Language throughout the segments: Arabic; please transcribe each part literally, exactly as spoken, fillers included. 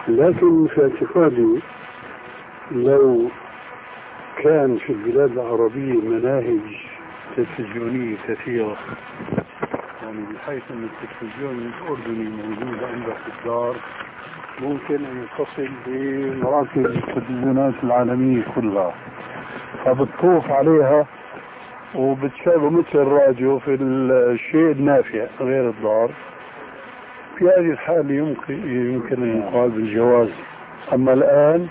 لكن في اعتقادي لو كان في البلاد العربية مناهج تلفزيونية كثيرة، يعني بحيث أن التلفزيون الأردني موجود عندك في الدار، ممكن أن يتصل بمراكز التلفزيونات العالمية كلها، فبتطوف عليها وبتشغل مثل الراديو في الشيء النافع غير الضار. في هذه الحالة يمكن يمكن أن يقال بالجواز. أما الآن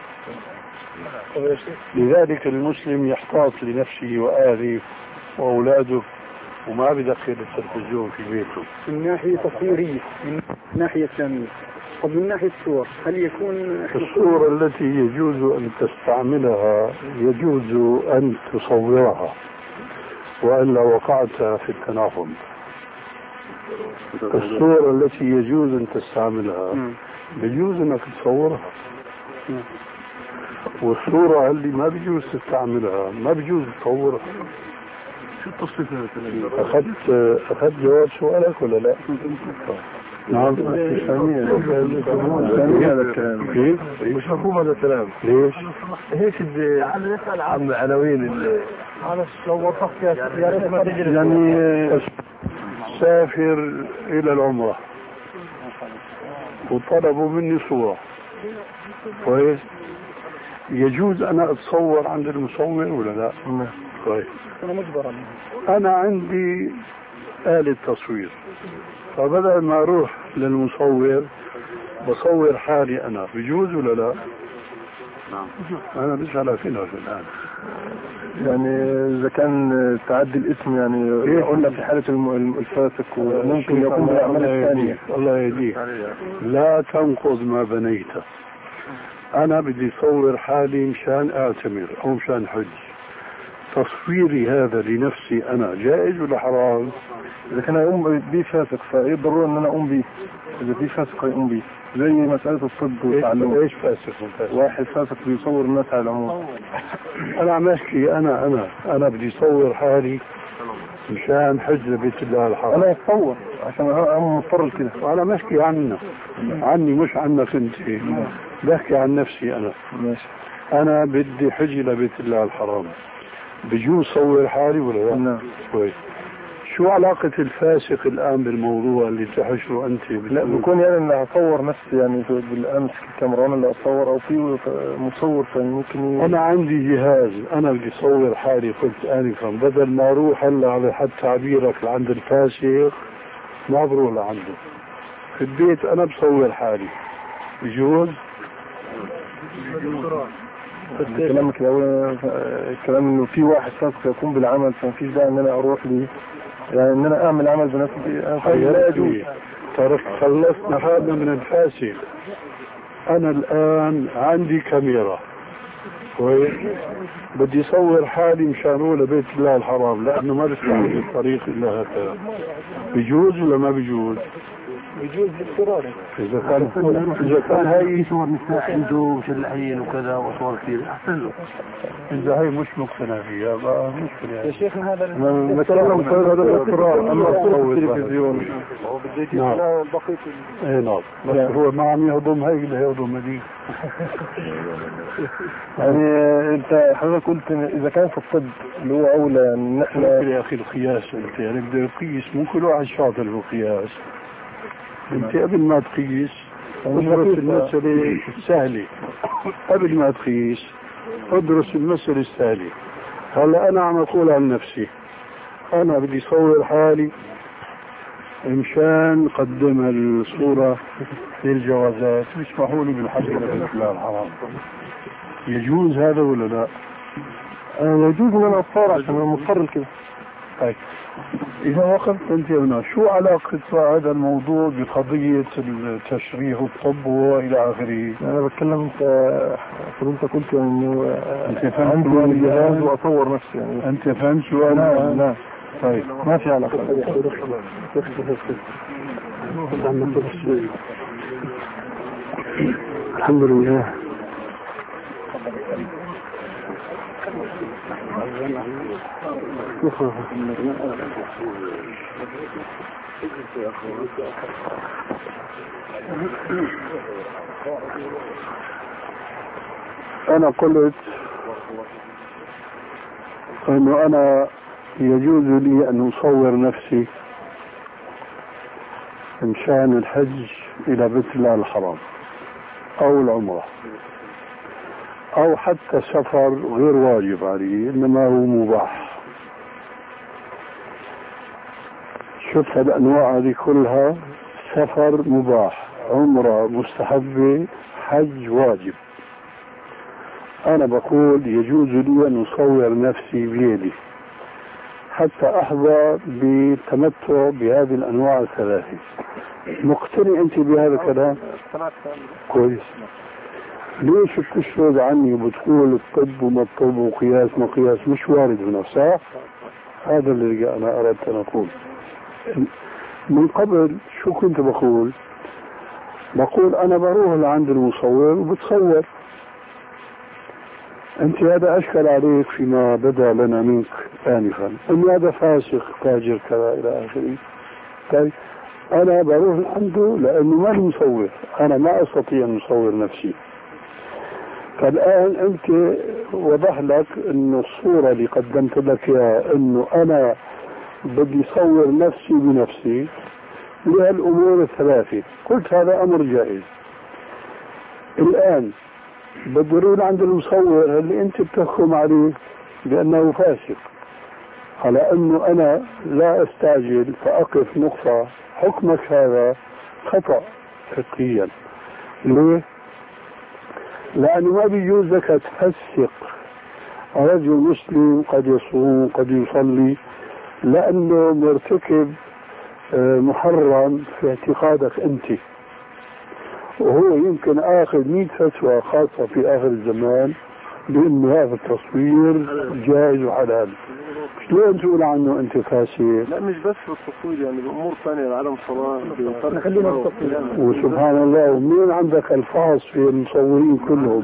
لذلك المسلم يحتاط لنفسه وأهله وأولاده وما بدخل التلفزيون في بيته. من ناحية تصويرية، من ناحية ثانية، طب من ناحية الصور هل يكون الصورة التي يجوز أن تستعملها يجوز أن تصورها وإلا وقعت في التناقض. الصورة التي يجوز أن تستعملها بيجوز أنك تصورها، والصورة اللي ما بيجوز تستعملها ما بيجوز تصورها. شو التصنيف هذا؟ أخذت أخذت جواب سؤالك ولا لا؟ نعم. هذا الكلام كيف؟ مش مفهوم هذا الكلام. ليش؟ هيك بدي عن عناوين اللي معلش لو وضحت يا ريت ما تجري. يعني سافر إلى العمرة وطلبوا مني صورة، كويس؟ يجوز أنا أتصور عند المصور ولا لا؟ كويس. أنا مجبر. أنا عندي آلة تصوير، فبدل ما أروح للمصور بصور حالي أنا، بيجوز ولا لا؟ نعم. أنا بسأل فينا في الآن. يعني إذا كان تعدي الاسم يعني قلنا في حالة الفاسق وممكن يكون بالأعمال الثانية. الله يهديك، لا تنقض ما بنيته. أنا بدي أصور حالي مشان أعتمر أو مشان حج. تصويري هذا لنفسي أنا جائز ولا حرام؟ إذا كان يقوم به فاسق فيضروا أن أنا أقوم به. إذا في فاسق يقوم به زي مسألة الطب والتعلم. إيش فاسق وفاسق؟ واحد فاسق بيصور الناس على العموم. أنا عم أحكي أنا أنا أنا بدي أصور حالي مشان حج بيت الله الحرام. أنا أتصور عشان أنا مضطر كده. وأنا ما أحكي عنه عني مش عنك أنت، بحكي عن نفسي أنا. ماشي. أنا بدي حج لبيت الله الحرام، بجوز صور حالي ولا لا؟ نعم. كويس. شو علاقة الفاسق الآن بالموضوع اللي تحشره أنت؟ لا بكون يعني أنا أصور نفسي يعني بالأمس الكاميرا اللي أصور أو في مصور فممكن ي... أنا عندي جهاز أنا بدي أصور حالي، قلت آنفا بدل ما أروح هلا على حد تعبيرك لعند الفاسق ما بروح لعنده، في البيت أنا بصور حالي، بجوز؟ كلامك الأول الكلام إنه في واحد فاسق يقوم بالعمل فما فيش داعي إن أنا أروح لي يعني إن أنا أعمل عمل بنفسي. لا يجوز. ترك خلصنا هذا من الفاسق. أنا الآن عندي كاميرا، كويس؟ بدي أصور حالي مشان أقول بيت الله الحرام لأنه ما بستعمل الطريق إلا هكذا، بجوز ولا ما بجوز؟ بجوز باضطرار. إذا كان إذا كان هاي صور نساء عنده وشلحين وكذا وصور كثير أحسن له. إذا هاي مش مقتنع فيها بقى مشكلة. يا شيخنا هذا نتكلم في هذا الاضطرار. أما صور التلفزيون نعم بقيت إيه نعم، بس هو ما عم يهضم هاي اللي هيهضم هذيك. يعني أنت حضرتك قلت إذا كان في الطب اللي هو أولى إن إحنا يا أخي القياس أنت يعني بدي أقيس مو كل واحد شاطر بالقياس. أنت قبل ما تقيس ادرس المسألة السهلة، قبل ما تقيس ادرس المسألة السهلة. هلا أنا عم أقول عن نفسي أنا بدي أصور حالي مشان قدم الصورة للجوازات مش محولي بالحج لبيت الله الحرام، يجوز هذا ولا لا؟ يجوز ان انا اصور عشان انا مضطر كده. طيب اذا وقفت انت هنا شو علاقة هذا الموضوع بقضية التشريح والطب والى اخره؟ انا بتكلم انت فضلت قلت انه انت فهمت عندي جهاز واصور نفسي يعني. انت فهمت سؤال؟ نعم نعم. طيب ما في علاقة. الحمد لله. أنا قلت أنه أنا يجوز لي أن أصور نفسي من شأن الحج إلى بيت الله الحرام أو العمرة أو حتى سفر غير واجب علي إنما هو مباح. شفت الأنواع هذه كلها، سفر مباح، عمرة مستحبة، حج واجب. أنا بقول يجوز لي أن أصور نفسي بيدي حتى أحظى بالتمتع بهذه الأنواع الثلاثة. مقتنع أنت بهذا الكلام؟ كويس. ليش بتشرد عني وبتقول الطب وما الطب وقياس ما قياس؟ مش وارد هنا، صح؟ هذا اللي أنا أردت أن أقول. من قبل شو كنت بقول؟ بقول أنا بروح لعند المصور وبتصور. أنت هذا أشكل عليك فيما بدا لنا منك آنفا أن هذا فاسق فاجر كذا إلى آخره. طيب أنا بروح عنده لأنه ما مصور، أنا ما أستطيع أن أصور نفسي. فالآن أنت وضح لك أن الصورة اللي قدمت لك إياها أنه أنا بدي صور نفسي بنفسي لهالأمور الثلاثة، قلت هذا أمر جائز. الآن بدرون عند المصور اللي أنت بتحكم عليه بأنه فاسق، على أنه أنا لا أستعجل فأقف نقطة، حكمك هذا خطأ فقهيا. ليه؟ لأنه ما بيجوز لك تفسق رجل مسلم قد يصوم قد يصلي لأنه مرتكب محرم في اعتقادك أنت، وهو يمكن آخذ مئة فتوى خاصة في آخر الزمان بأنه هذا التصوير جائز وحلال. شلون تقول عنه أنت فاسق؟ لا مش بس في التصوير، يعني بأمور ثانية، العالم صلاة وسبحان الله. ومين عندك الفاظ في المصورين كلهم؟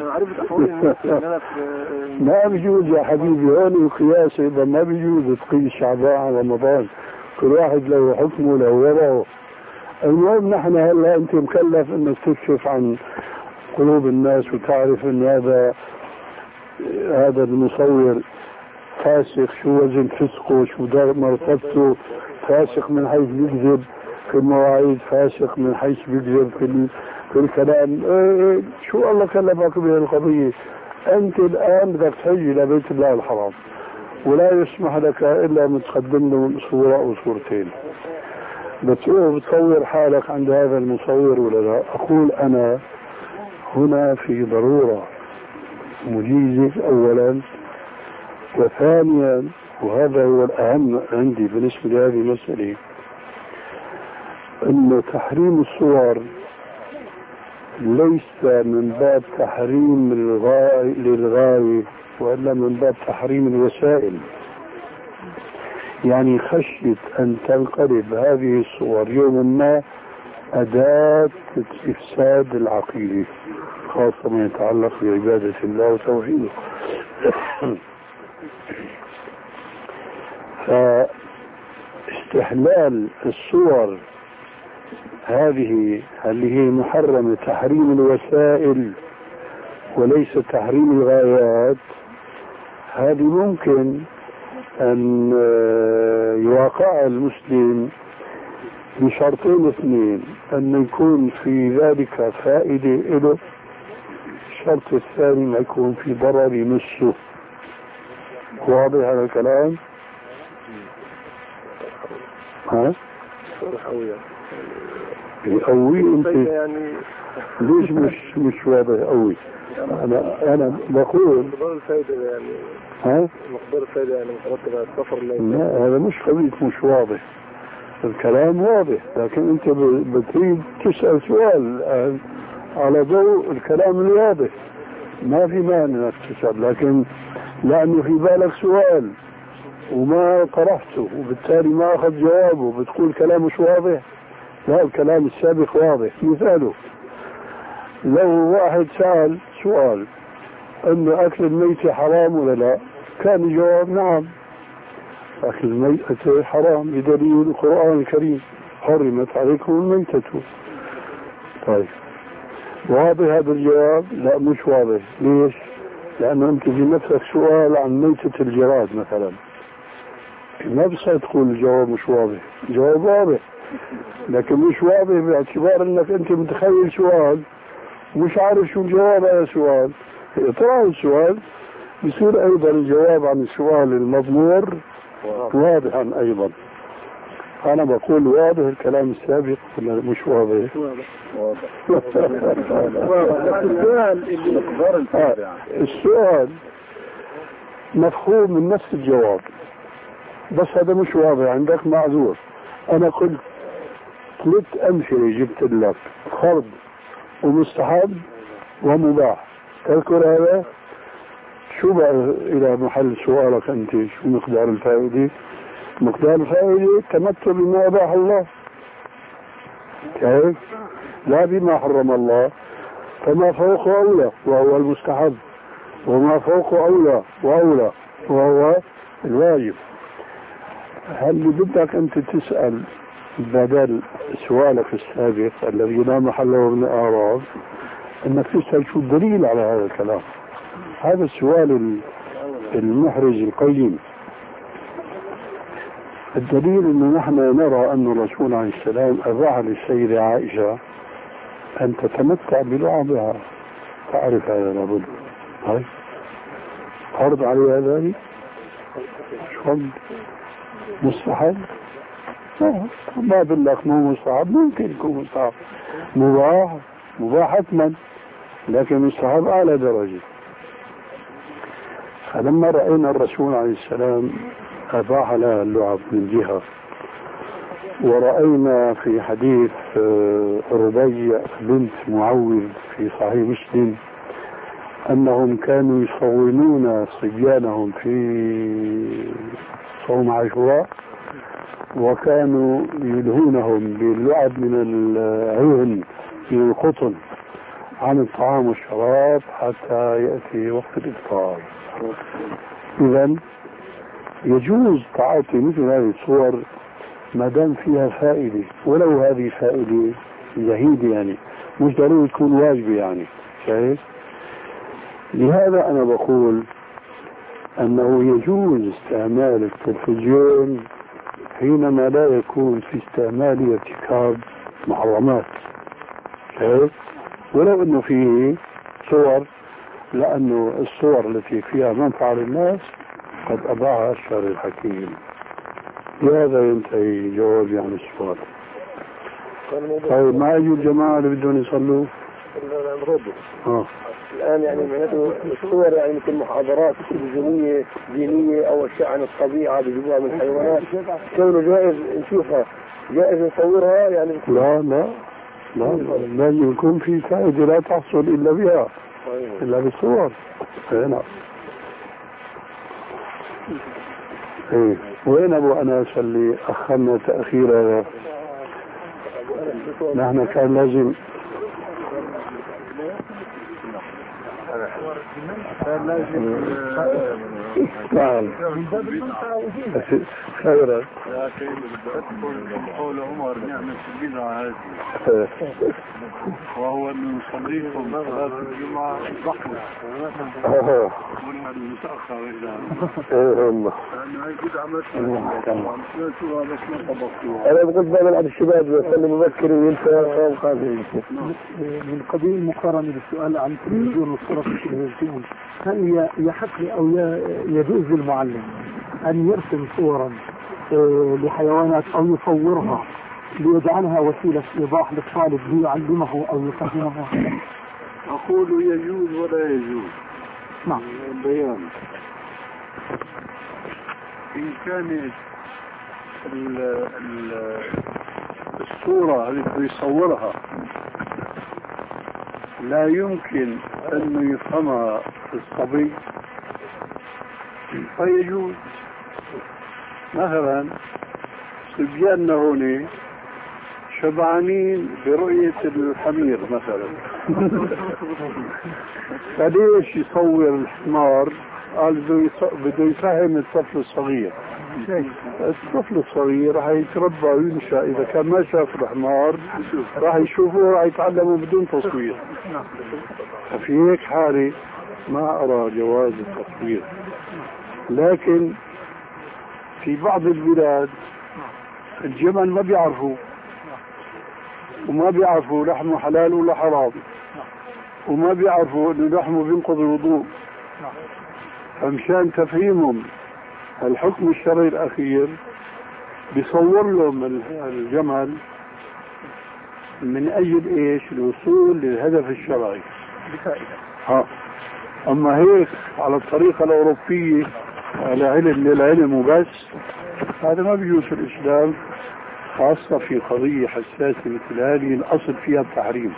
ما بيجوز يا حبيبي هون القياس، إذا ما بيجوز تقيس شعبان رمضان، كل واحد له حكمه له وضعه. المهم نحن هلا أنت مكلف أنك تكشف عن قلوب الناس وتعرف أن هذا هذا المصور فاسق، شو وزن فسقه، شو دار مرتبته، فاسق من حيث بيكذب في المواعيد، فاسق من حيث بيكذب في في الكلام. ايه شو الله كلفك بهذه القضية؟ أنت الآن بدك تحج إلى بيت الله الحرام ولا يسمح لك إلا أن تقدم له صورة أو صورتين، بتروح بتصور حالك عند هذا المصور ولا لا؟ أقول أنا هنا في ضرورة مجيزة أولا، وثانيا وهذا هو الأهم عندي بالنسبة لهذه المسألة، أنه تحريم الصور ليس من باب تحريم للغاية وإلا من باب تحريم الوسائل. يعني خشية أن تنقلب هذه الصور يوما ما أداة إفساد العقيدة، خاصة ما يتعلق بعبادة الله وتوحيده. فاستحلال الصور هذه اللي هي محرمة تحريم الوسائل وليس تحريم الغايات، هذه ممكن أن يواقع المسلم بشرطين اثنين، أن يكون في ذلك فائدة له، الشرط الثاني ما يكون في ضرر يمسه. واضح هذا الكلام؟ ها؟ قوي انت يعني ليش مش مش واضح قوي؟ انا انا بقول مقدار الفائده يعني ها؟ مقدار الفائده يعني مترتب على السفر. لا هذا مش قضية مش واضح، الكلام واضح، لكن انت بتريد تسأل سؤال على ضوء الكلام الواضح، ما في مانع انك تسأل، لكن لانه في بالك سؤال وما طرحته وبالتالي ما اخذ جوابه بتقول كلام مش واضح. لا الكلام السابق واضح. مثاله لو واحد سأل سؤال انه اكل الميت حرام ولا لا، كان الجواب نعم، أكل الميتة حرام بدليل القرآن الكريم حرمت عليكم الميتة. طيب واضح هذا الجواب؟ لا مش واضح. ليش؟ لأنه أنت في نفسك سؤال عن ميتة الجراد مثلا، ما بصير تقول الجواب مش واضح. الجواب واضح لكن مش واضح باعتبار أنك أنت متخيل سؤال مش عارف شو الجواب على السؤال. اطرح السؤال بصير أيضا الجواب عن السؤال المضمور واضحا أيضا. أنا بقول واضح الكلام السابق ولا مش واضح؟ واضح. السؤال السؤال مفهوم من نفس الجواب، بس هذا مش واضح عندك معذور. أنا قلت ثلاث أمثلة جبت لك، فرض ومستحب ومباح، تذكر هذا؟ شو بقى إلى محل سؤالك أنت؟ شو مقدار الفائدة؟ مقدار الفائدة تمتع بما أباح الله، كيف؟ لا بما حرم الله. فما فوق أولى وهو المستحب، وما فوق أولى وأولى وهو الواجب. هل بدك أنت تسأل بدل سؤالك السابق الذي لا محل له من الأعراض أنك تسأل شو الدليل على هذا الكلام؟ هذا السؤال المحرج القيم. الدليل أنه نحن نرى أن الرسول عليه السلام أباح للسيدة عائشة أن تتمتع بلعبها، تعرف هذا لابد. هاي فرض عليها ذلك؟ شو مستحب؟ ما باللك مو مستحب، ممكن يكون مستحب. مباح مباح حتما، لكن مستحب أعلى درجة. فلما رأينا الرسول عليه السلام أباح لها اللعب من جهة، ورأينا في حديث ربيع بنت معوذ في صحيح مسلم أنهم كانوا يصومون صبيانهم في صوم عاشوراء، وكانوا يلهونهم باللعب من العهن من القطن عن الطعام والشراب حتى يأتي وقت الإفطار. إذا يجوز تعاطي مثل هذه الصور ما دام فيها فائدة، ولو هذه فائدة زهيدة، يعني مش ضروري تكون واجبة يعني. شايف؟ لهذا أنا بقول أنه يجوز استعمال التلفزيون حينما لا يكون في استعمال ارتكاب محرمات. شايف؟ ولو أنه فيه صور، لأنه الصور التي فيها منفعة للناس قد أباعها الشرع الحكيم. لهذا ينتهي جوابي عن السؤال. طيب ما يجوا الجماعة اللي بدهم يصلوا؟ آه. الآن يعني معناته الصور يعني مثل محاضرات تلفزيونية دينية أو أشياء عن الطبيعة بجموع من الحيوانات، كونه جائز نشوفها، جائز نصورها يعني؟ لا لا لا، لازم يكون في فائدة لا تحصل إلا بها، إلا بالصور. هنا إيه. وين أبو أنس اللي أخرنا تأخير؟ نحن كان لازم كان لازم نعم خيرا. لكن قول عمر نعمة البدعة هذه، وهو أن نصليكم صلاة الجمعة ضحوة قلنا المتأخر إلى الله. أنا بقول بعض الشباب يصلي مبكر وينسى قادم. من قبيل المقارنة بالسؤال عن التلفزيون والصورة في التلفزيون، هل يحق أو يجوز للمعلم أن يرسم صورا لحيوانات أو يصورها ليجعلها وسيلة إيضاح للطالب ليعلمه أو يفهمه؟ أقول يجوز ولا يجوز. نعم. البيان إن كانت الصورة التي يصورها لا يمكن أن يفهمها الصبي فيجوز. مثلا صبياننا هنا شبعانين برؤية الحمير مثلا، فليش يصور الحمار قال بده يفهم الطفل الصغير. الطفل الصغير راح يتربى وينشأ، إذا كان ما شاف الحمار راح يشوفه راح يتعلمه بدون تصوير. ففي هيك حالة ما أرى جواز التصوير. لكن في بعض البلاد الجمل ما بيعرفوا، وما بيعرفوا لحمه حلال ولا حرام، وما بيعرفوا انه لحمه بينقض الوضوء. فمشان تفهيمهم الحكم الشرعي الاخير بيصور لهم الجمل من اجل ايش؟ الوصول للهدف الشرعي. ها اما هيك على الطريقه الاوروبيه على علم للعلم وبس، هذا ما بيجوز في الاسلام، خاصه في قضيه حساسه مثل هذه الاصل فيها التحريم.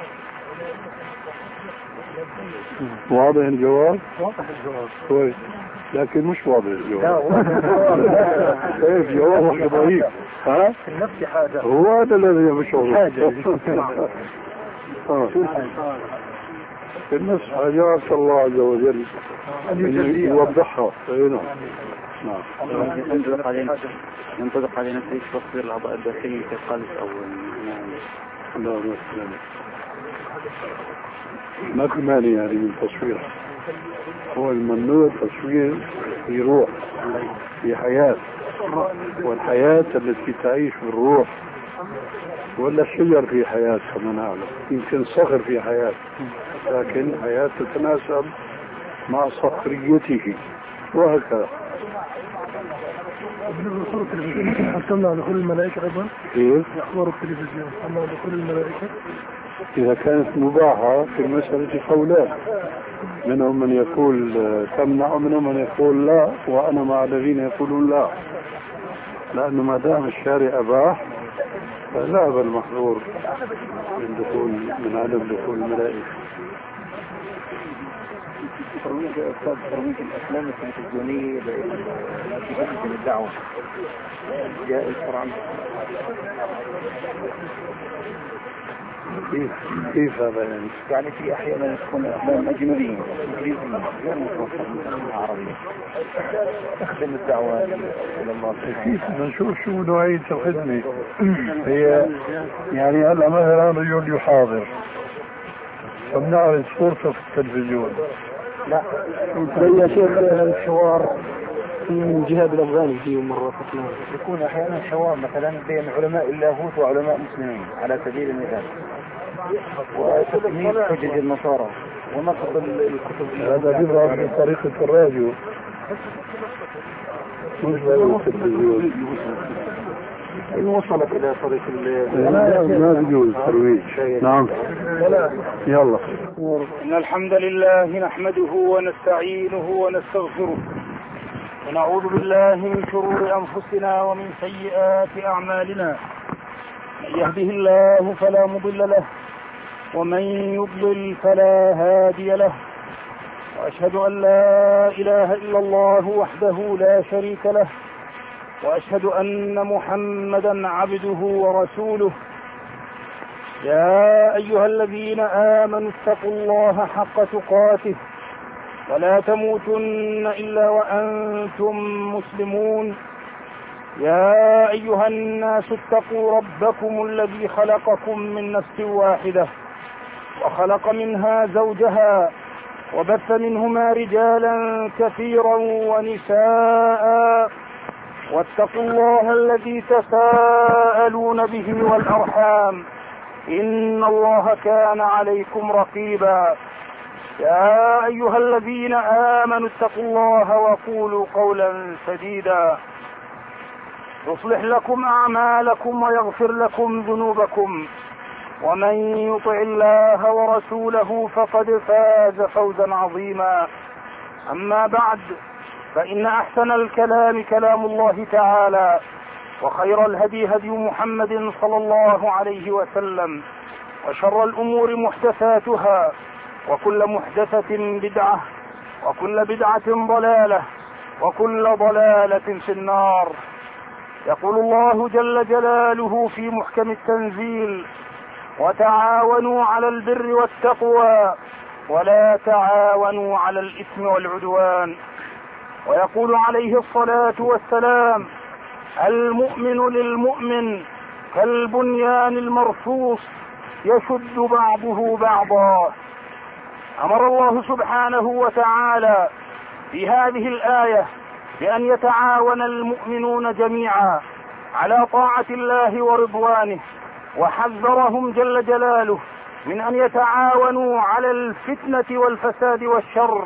واضح الجواب؟ واضح الجواب كويس، لكن مش واضح الجواب. كيف جوابك ضعيف؟ ها؟ في النفس حاجة. هو هذا الذي مش واضح. حاجة. شو الحاجة؟ النفس حاجات الله عز وجل يوضحها. نعم. نعم. ينطبق علينا ينطبق علينا في تصوير الأعضاء الداخلية كالقلب أو لا لا ما في مانع يعني من تصوير. هو الممنوع تصوير في روح، في حياة، والحياة التي تعيش بالروح، ولا الشجر في حياة كما نعلم، يمكن صخر في حياة، لكن حياة تتناسب مع صخريته وهكذا. بالنسبة لأخبار التلفزيون حصلنا على دخول الملائكة أيضا؟ كيف؟ أخبار التلفزيون حصلنا على دخول الملائكة؟ إذا كانت مباحة في المسألة قولان، منهم من يقول تمنع ومنهم من يقول لا، وأنا مع الذين يقولون لا، لأنه ما دام الشارع أباح فلا أبا المحظور من دخول من عدم دخول الملائكة. ترويج أستاذ ترويج الأفلام التلفزيونية التي تقدم الدعوة جائز شرعا؟ كيف كيف هذا يعني؟ يعني في أحيانا تكون أفلام أجنبية إنجليزية غير متوفرة من عربية تخدم الدعوة إلى الله. كيف نشوف شو نوعية الخدمة هي؟ يعني هلا مثلا رجل يحاضر فبنعرض صورته في التلفزيون. لا يا شيخ الحوار من جهاد الأفغاني فيه مرة فتنة. يكون أحيانا حوار مثلا بين علماء اللاهوت وعلماء مسلمين على سبيل المثال، وتكميل حجج النصارى ونقض الكتب. هذا بيظهر في طريقة الراديو مش بالتلفزيون. إن وصلت إلى طريق ما بيجوز ترويج. نعم يلا. إن الحمد لله نحمده ونستعينه ونستغفره ونعوذ بالله من شرور أنفسنا ومن سيئات أعمالنا. من يهده الله فلا مضل له ومن يضلل فلا هادي له، وأشهد أن لا إله إلا الله وحده لا شريك له، وأشهد أن محمدا عبده ورسوله. يا أيها الذين آمنوا اتقوا الله حق تقاته ولا تموتن إلا وأنتم مسلمون. يا أيها الناس اتقوا ربكم الذي خلقكم من نفس واحدة وخلق منها زوجها وبث منهما رجالا كثيرا ونساء، واتقوا الله الذي تساءلون به والأرحام إن الله كان عليكم رقيبا. يا أيها الذين آمنوا اتقوا الله وقولوا قولا سديدا يصلح لكم أعمالكم ويغفر لكم ذنوبكم، ومن يطع الله ورسوله فقد فاز فوزا عظيما. أما بعد، فإن أحسن الكلام كلام الله تعالى، وخير الهدي هدي محمد صلى الله عليه وسلم، وشر الأمور محدثاتها، وكل محدثة بدعة، وكل بدعة ضلالة، وكل ضلالة في النار. يقول الله جل جلاله في محكم التنزيل: وتعاونوا على البر والتقوى ولا تعاونوا على الإثم والعدوان. ويقول عليه الصلاة والسلام: المؤمن للمؤمن كالبنيان المرصوص يشد بعضه بعضا. أمر الله سبحانه وتعالى في هذه الآية بأن يتعاون المؤمنون جميعا على طاعة الله ورضوانه، وحذرهم جل جلاله من أن يتعاونوا على الفتنة والفساد والشر.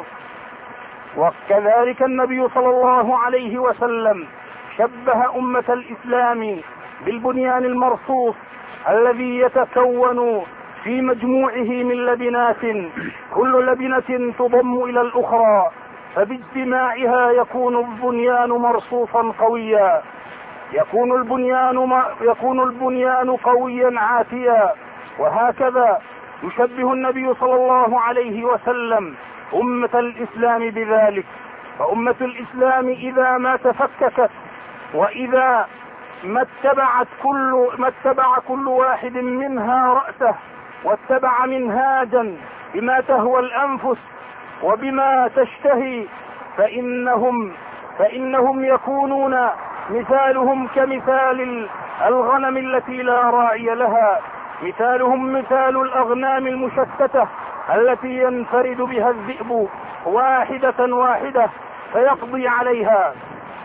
وكذلك النبي صلى الله عليه وسلم شبه أمة الإسلام بالبنيان المرصوص الذي يتكون في مجموعه من لبنات، كل لبنة تضم إلى الأخرى، فباجتماعها يكون البنيان مرصوصا قويا، يكون البنيان يكون البنيان قويا عاتيا. وهكذا يشبه النبي صلى الله عليه وسلم أمة الإسلام بذلك. فأمة الإسلام إذا ما تفككت، وإذا ما اتبعت كل ما اتبع كل واحد منها رأسه واتبع منهاجا بما تهوى الأنفس وبما تشتهي، فإنهم فإنهم يكونون مثالهم كمثال الغنم التي لا راعي لها، مثالهم مثال الأغنام المشتتة التي ينفرد بها الذئب واحدة واحدة فيقضي عليها.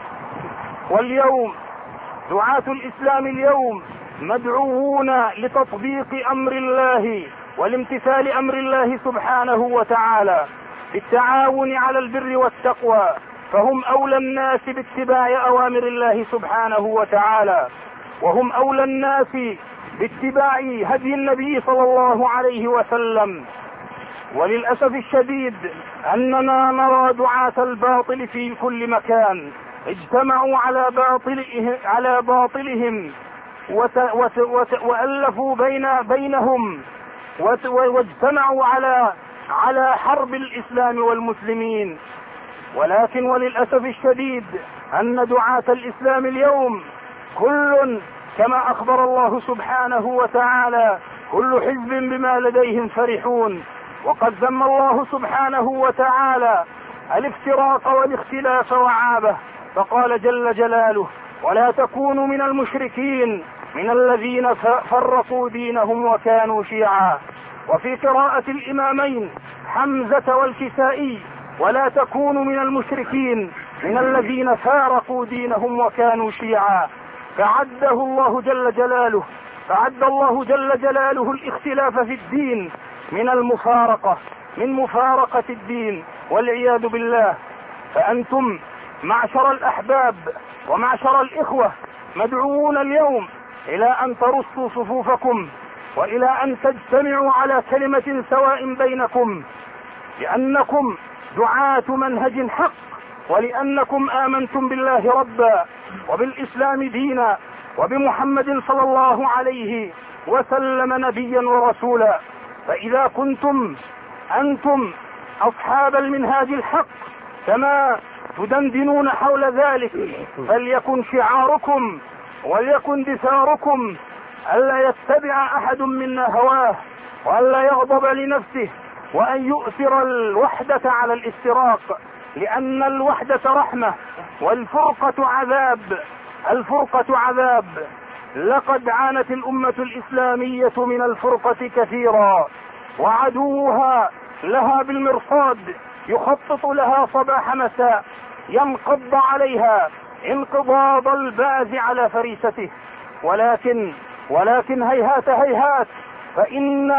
واليوم دعاة الإسلام اليوم مدعوون لتطبيق أمر الله والامتثال أمر الله سبحانه وتعالى بالتعاون على البر والتقوى، فهم أولى الناس باتباع أوامر الله سبحانه وتعالى، وهم أولى الناس باتباع هدي النبي صلى الله عليه وسلم. وللأسف الشديد أننا نرى دعاة الباطل في كل مكان اجتمعوا على باطلهم على باطلهم وت وت وت وألفوا بين بينهم واجتمعوا على على حرب الإسلام والمسلمين. ولكن وللأسف الشديد أن دعاة الإسلام اليوم كل كما أخبر الله سبحانه وتعالى كل حزب بما لديهم فرحون. وقد ذم الله سبحانه وتعالى الافتراق والاختلاف وعابه، فقال جل جلاله: ولا تكونوا من المشركين من الذين فرقوا دينهم وكانوا شيعا. وفي قراءة الإمامين حمزة والكسائي: ولا تكونوا من المشركين من الذين فارقوا دينهم وكانوا شيعا. فعده الله جل جلاله فعد الله جل جلاله الاختلاف في الدين من المفارقة من مفارقة الدين والعياذ بالله. فأنتم معشر الأحباب ومعشر الإخوة مدعوون اليوم إلى أن ترصوا صفوفكم وإلى أن تجتمعوا على كلمة سواء بينكم، لأنكم دعاة منهج حق، ولأنكم آمنتم بالله ربا وبالإسلام دينا وبمحمد صلى الله عليه وسلم نبيا ورسولا. فإذا كنتم أنتم أصحاب المنهاج الحق كما تدندنون حول ذلك، فليكن شعاركم وليكن دثاركم ألا يتبع أحد منا هواه، وألا يغضب لنفسه، وأن يؤثر الوحدة على الافتراق، لأن الوحدة رحمة والفرقة عذاب. الفرقة عذاب. لقد عانت الأمة الإسلامية من الفرقة كثيرا، وعدوها لها بالمرصاد يخطط لها صباح مساء، ينقض عليها انقضاض الباز على فريسته. ولكن ولكن هيهات هيهات فإن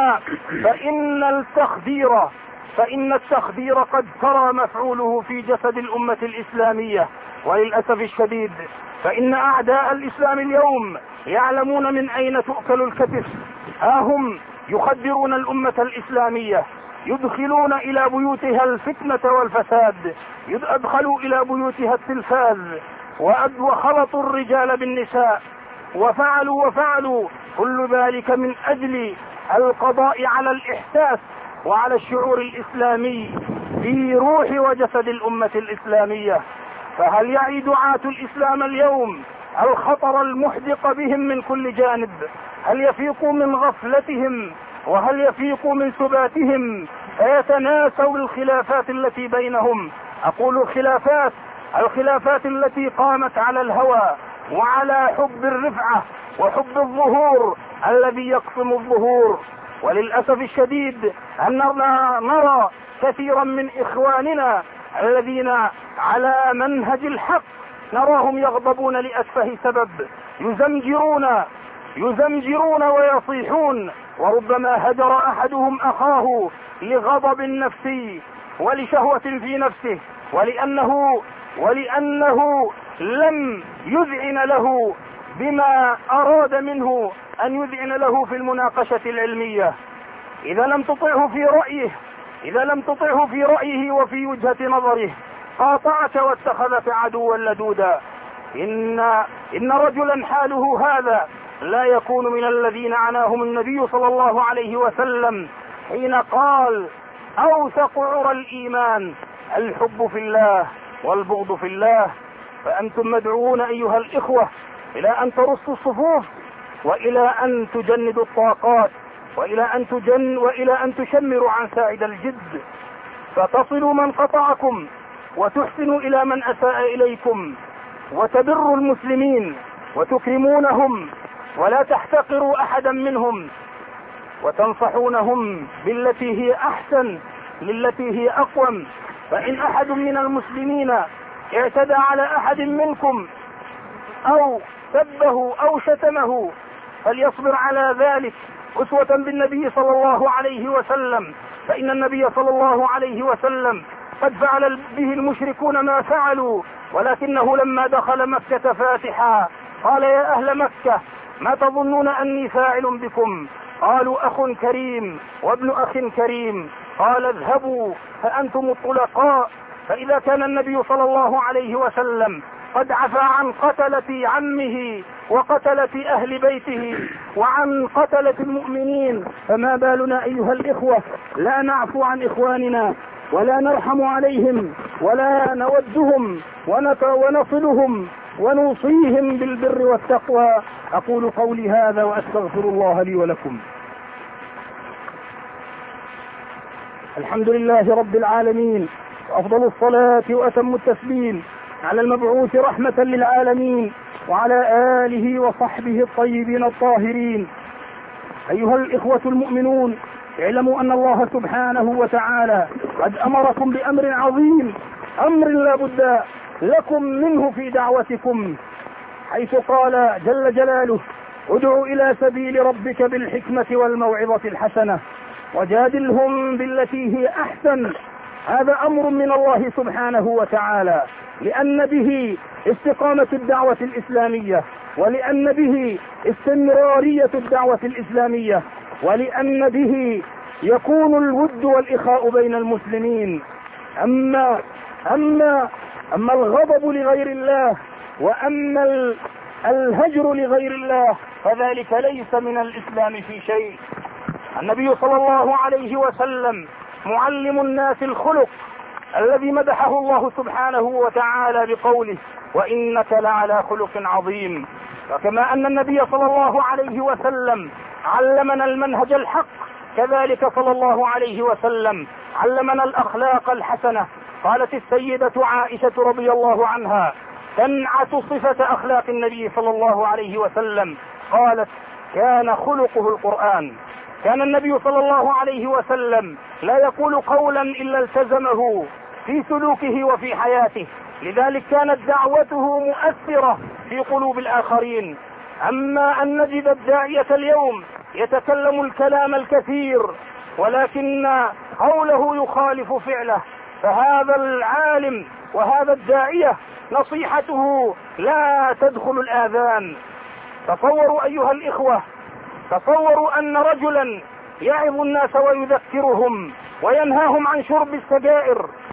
فإن التخدير فإن التخدير قد ترى مفعوله في جسد الأمة الإسلامية. وللأسف الشديد فإن أعداء الإسلام اليوم يعلمون من أين تؤكل الكتف. ها هم يخدرون الأمة الإسلامية، يدخلون إلى بيوتها الفتنة والفساد، أدخلوا إلى بيوتها التلفاز، وخلطوا الرجال بالنساء، وفعلوا وفعلوا كل ذلك من أجل القضاء على الإحساس وعلى الشعور الإسلامي في روح وجسد الأمة الإسلامية. فهل يعي دعاة الإسلام اليوم الخطر المحدق بهم من كل جانب؟ هل يفيقوا من غفلتهم وهل يفيقوا من سباتهم فيتناسوا الخلافات التي بينهم؟ أقول الخلافات الخلافات التي قامت على الهوى وعلى حب الرفعة وحب الظهور الذي يقسم الظهور. وللأسف الشديد أننا نرى كثيرا من إخواننا الذين على منهج الحق نراهم يغضبون لأتفه سبب، يزمجرون يزمجرون ويصيحون، وربما هجر أحدهم أخاه لغضب نفسي ولشهوة في نفسه، ولأنه ولأنه لم يذعن له بما أراد منه أن يذعن له في المناقشة العلمية. إذا لم تطعه في رأيه إذا لم تطعه في رأيه وفي وجهة نظره قاطعك واتخذك عدوا لدودا. إن إن رجلا حاله هذا لا يكون من الذين عناهم النبي صلى الله عليه وسلم حين قال: أوثق عرى الإيمان الحب في الله والبغض في الله. فأنتم مدعوون أيها الإخوة إلى أن ترصوا الصفوف، وإلى أن تجندوا الطاقات، وإلى أن تجن وإلى أن تشمروا عن ساعد الجد، فتصلوا من قطعكم وتحسنوا إلى من أساء إليكم، وتبروا المسلمين وتكرمونهم ولا تحتقروا أحدا منهم، وتنصحونهم بالتي هي أحسن للتي هي أقوم. فإن أحد من المسلمين اعتدى على أحد منكم أو سبه أو شتمه فليصبر على ذلك أسوة بالنبي صلى الله عليه وسلم، فإن النبي صلى الله عليه وسلم قد فعل به المشركون ما فعلوا، ولكنه لما دخل مكة فاتحا قال: يا أهل مكة ما تظنون أني فاعل بكم؟ قالوا: أخ كريم وابن أخ كريم. قال: اذهبوا فأنتم الطلقاء. فإذا كان النبي صلى الله عليه وسلم قد عفى عن قتلة عمه وقتلة أهل بيته وعن قتلة المؤمنين، فما بالنا أيها الإخوة لا نعفو عن إخواننا ولا نرحم عليهم ولا نودهم ونصلهم ونوصيهم بالبر والتقوى. أقول قولي هذا وأستغفر الله لي ولكم. الحمد لله رب العالمين، وأفضل الصلاة وأتم التسليم على المبعوث رحمة للعالمين وعلى آله وصحبه الطيبين الطاهرين. أيها الإخوة المؤمنون، اعلموا أن الله سبحانه وتعالى قد أمركم بأمر عظيم، أمر لا بد لكم منه في دعوتكم، حيث قال جل جلاله: ادع إلى سبيل ربك بالحكمة والموعظة الحسنة وجادلهم بالتي هي أحسن. هذا أمر من الله سبحانه وتعالى، لأن به استقامة الدعوة الإسلامية، ولأن به استمرارية الدعوة الإسلامية، ولأن به يكون الود والإخاء بين المسلمين. أما أما أما الغضب لغير الله وأما الهجر لغير الله فذلك ليس من الإسلام في شيء. النبي صلى الله عليه وسلم معلم الناس الخلق الذي مدحه الله سبحانه وتعالى بقوله: وإنك لعلى خلق عظيم. وكما أن النبي صلى الله عليه وسلم علمنا المنهج الحق، كذلك صلى الله عليه وسلم علمنا الأخلاق الحسنة. قالت السيدة عائشة رضي الله عنها تنعت صفة أخلاق النبي صلى الله عليه وسلم، قالت: كان خلقه القرآن. كان النبي صلى الله عليه وسلم لا يقول قولا إلا التزمه في سلوكه وفي حياته، لذلك كانت دعوته مؤثرة في قلوب الآخرين. أما أن نجد الداعية اليوم يتكلم الكلام الكثير ولكن قوله يخالف فعله، فهذا العالم وهذا الداعية نصيحته لا تدخل الآذان. تصوروا أيها الإخوة، تصوروا أن رجلا يعظ الناس ويذكرهم وينهاهم عن شرب السجائر